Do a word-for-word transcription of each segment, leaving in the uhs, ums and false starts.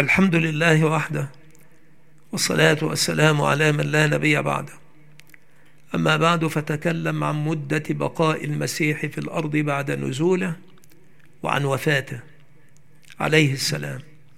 الحمد لله وحده، والصلاة والسلام على من لا نبي بعده. أما بعد، فتكلم عن مدة بقاء المسيح في الأرض بعد نزوله وعن وفاته عليه السلام.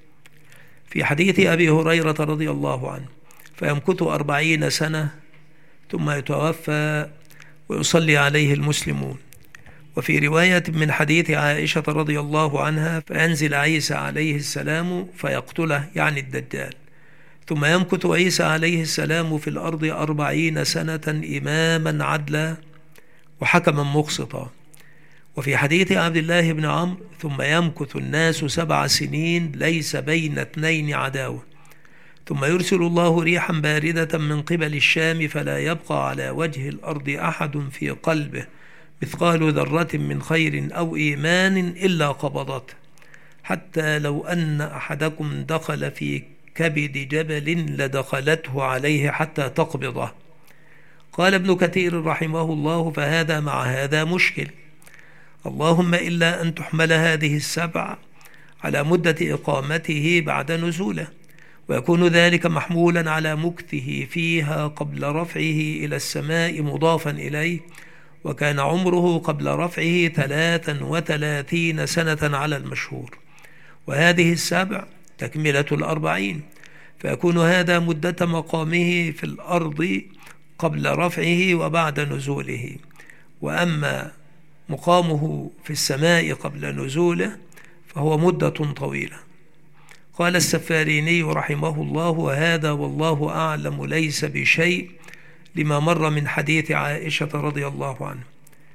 في حديث أبي هريرة رضي الله عنه: فيمكث أربعين سنة ثم يتوفى ويصلي عليه المسلمون. وفي رواية من حديث عائشة رضي الله عنها: فينزل عيسى عليه السلام فيقتله، يعني الدجال، ثم يمكث عيسى عليه السلام في الأرض أربعين سنة إماما عدلا وحكما مقسطا. وفي حديث عبد الله بن عمرو: ثم يمكث الناس سبع سنين ليس بين اثنين عداوة، ثم يرسل الله ريحا باردة من قبل الشام، فلا يبقى على وجه الأرض أحد في قلبه مثقال ذرة من خير أو إيمان إلا قبضته، حتى لو أن أحدكم دخل في كبد جبل لدخلته عليه حتى تقبضه. قال ابن كثير رحمه الله: فهذا مع هذا مشكل، اللهم إلا أن تحمل هذه السبع على مدة إقامته بعد نزوله، ويكون ذلك محمولا على مكثه فيها قبل رفعه إلى السماء مضافا إليه، وكان عمره قبل رفعه ثلاثا وثلاثين سنة على المشهور، وهذه السبع تكملة الأربعين، فيكون هذا مدة مقامه في الأرض قبل رفعه وبعد نزوله. وأما مقامه في السماء قبل نزوله فهو مدة طويلة. قال السفاريني رحمه الله: وهذا والله أعلم ليس بشيء، لما مر من حديث عائشة رضي الله عنها.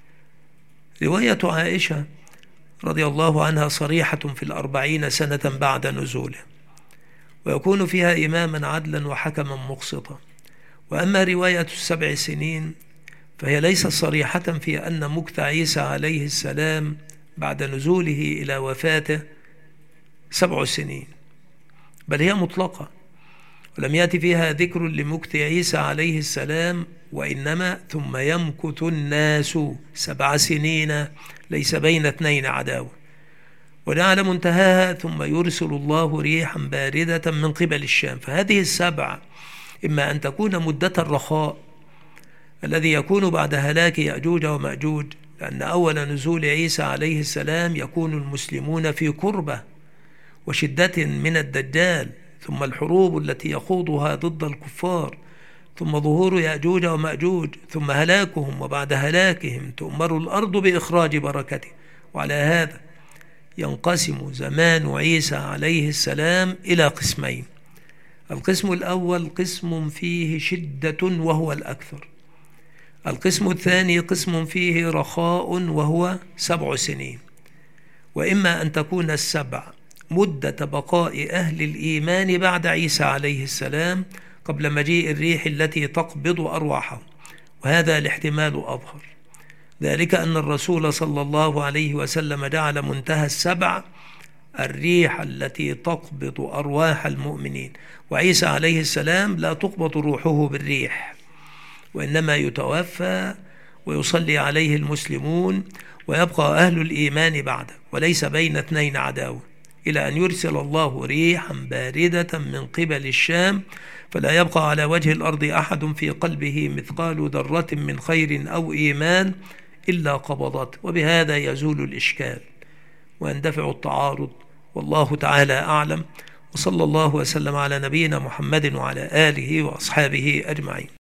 رواية عائشة رضي الله عنها صريحة في الأربعين سنة بعد نزوله، ويكون فيها إماما عدلا وحكما مقسطا. وأما رواية السبع سنين فهي ليست صريحة في أن مكث عيسى عليه السلام بعد نزوله إلى وفاته سبع سنين، بل هي مطلقة، ولم يأتي فيها ذكر لمكث عيسى عليه السلام، وإنما ثم يمكث الناس سبع سنين ليس بين اثنين عداوة، ونعلم منتهاها: ثم يرسل الله ريحا باردة من قبل الشام. فهذه السبع إما أن تكون مدة الرخاء الذي يكون بعد هلاك يأجوج ومأجوج، لأن أول نزول عيسى عليه السلام يكون المسلمون في كربة وشدة من الدجال، ثم الحروب التي يخوضها ضد الكفار، ثم ظهور يأجوج ومأجوج، ثم هلاكهم، وبعد هلاكهم تؤمر الأرض بإخراج بركته. وعلى هذا ينقسم زمان عيسى عليه السلام إلى قسمين: القسم الأول قسم فيه شدة وهو الأكثر، القسم الثاني قسم فيه رخاء وهو سبع سنين. وإما أن تكون السبع مدة بقاء أهل الإيمان بعد عيسى عليه السلام قبل مجيء الريح التي تقبض أرواحهم، وهذا الاحتمال أظهر، ذلك أن الرسول صلى الله عليه وسلم جعل منتهى السبع الريح التي تقبض أرواح المؤمنين، وعيسى عليه السلام لا تقبض روحه بالريح، وإنما يتوفى ويصلي عليه المسلمون ويبقى أهل الإيمان بعده، وليس بين اثنين عداوة، إلى أن يرسل الله ريحا باردة من قبل الشام، فلا يبقى على وجه الأرض أحد في قلبه مثقال ذرة من خير أو إيمان إلا قبضته. وبهذا يزول الإشكال ويندفع التعارض، والله تعالى أعلم. وصلى الله وسلم على نبينا محمد وعلى آله وأصحابه أجمعين.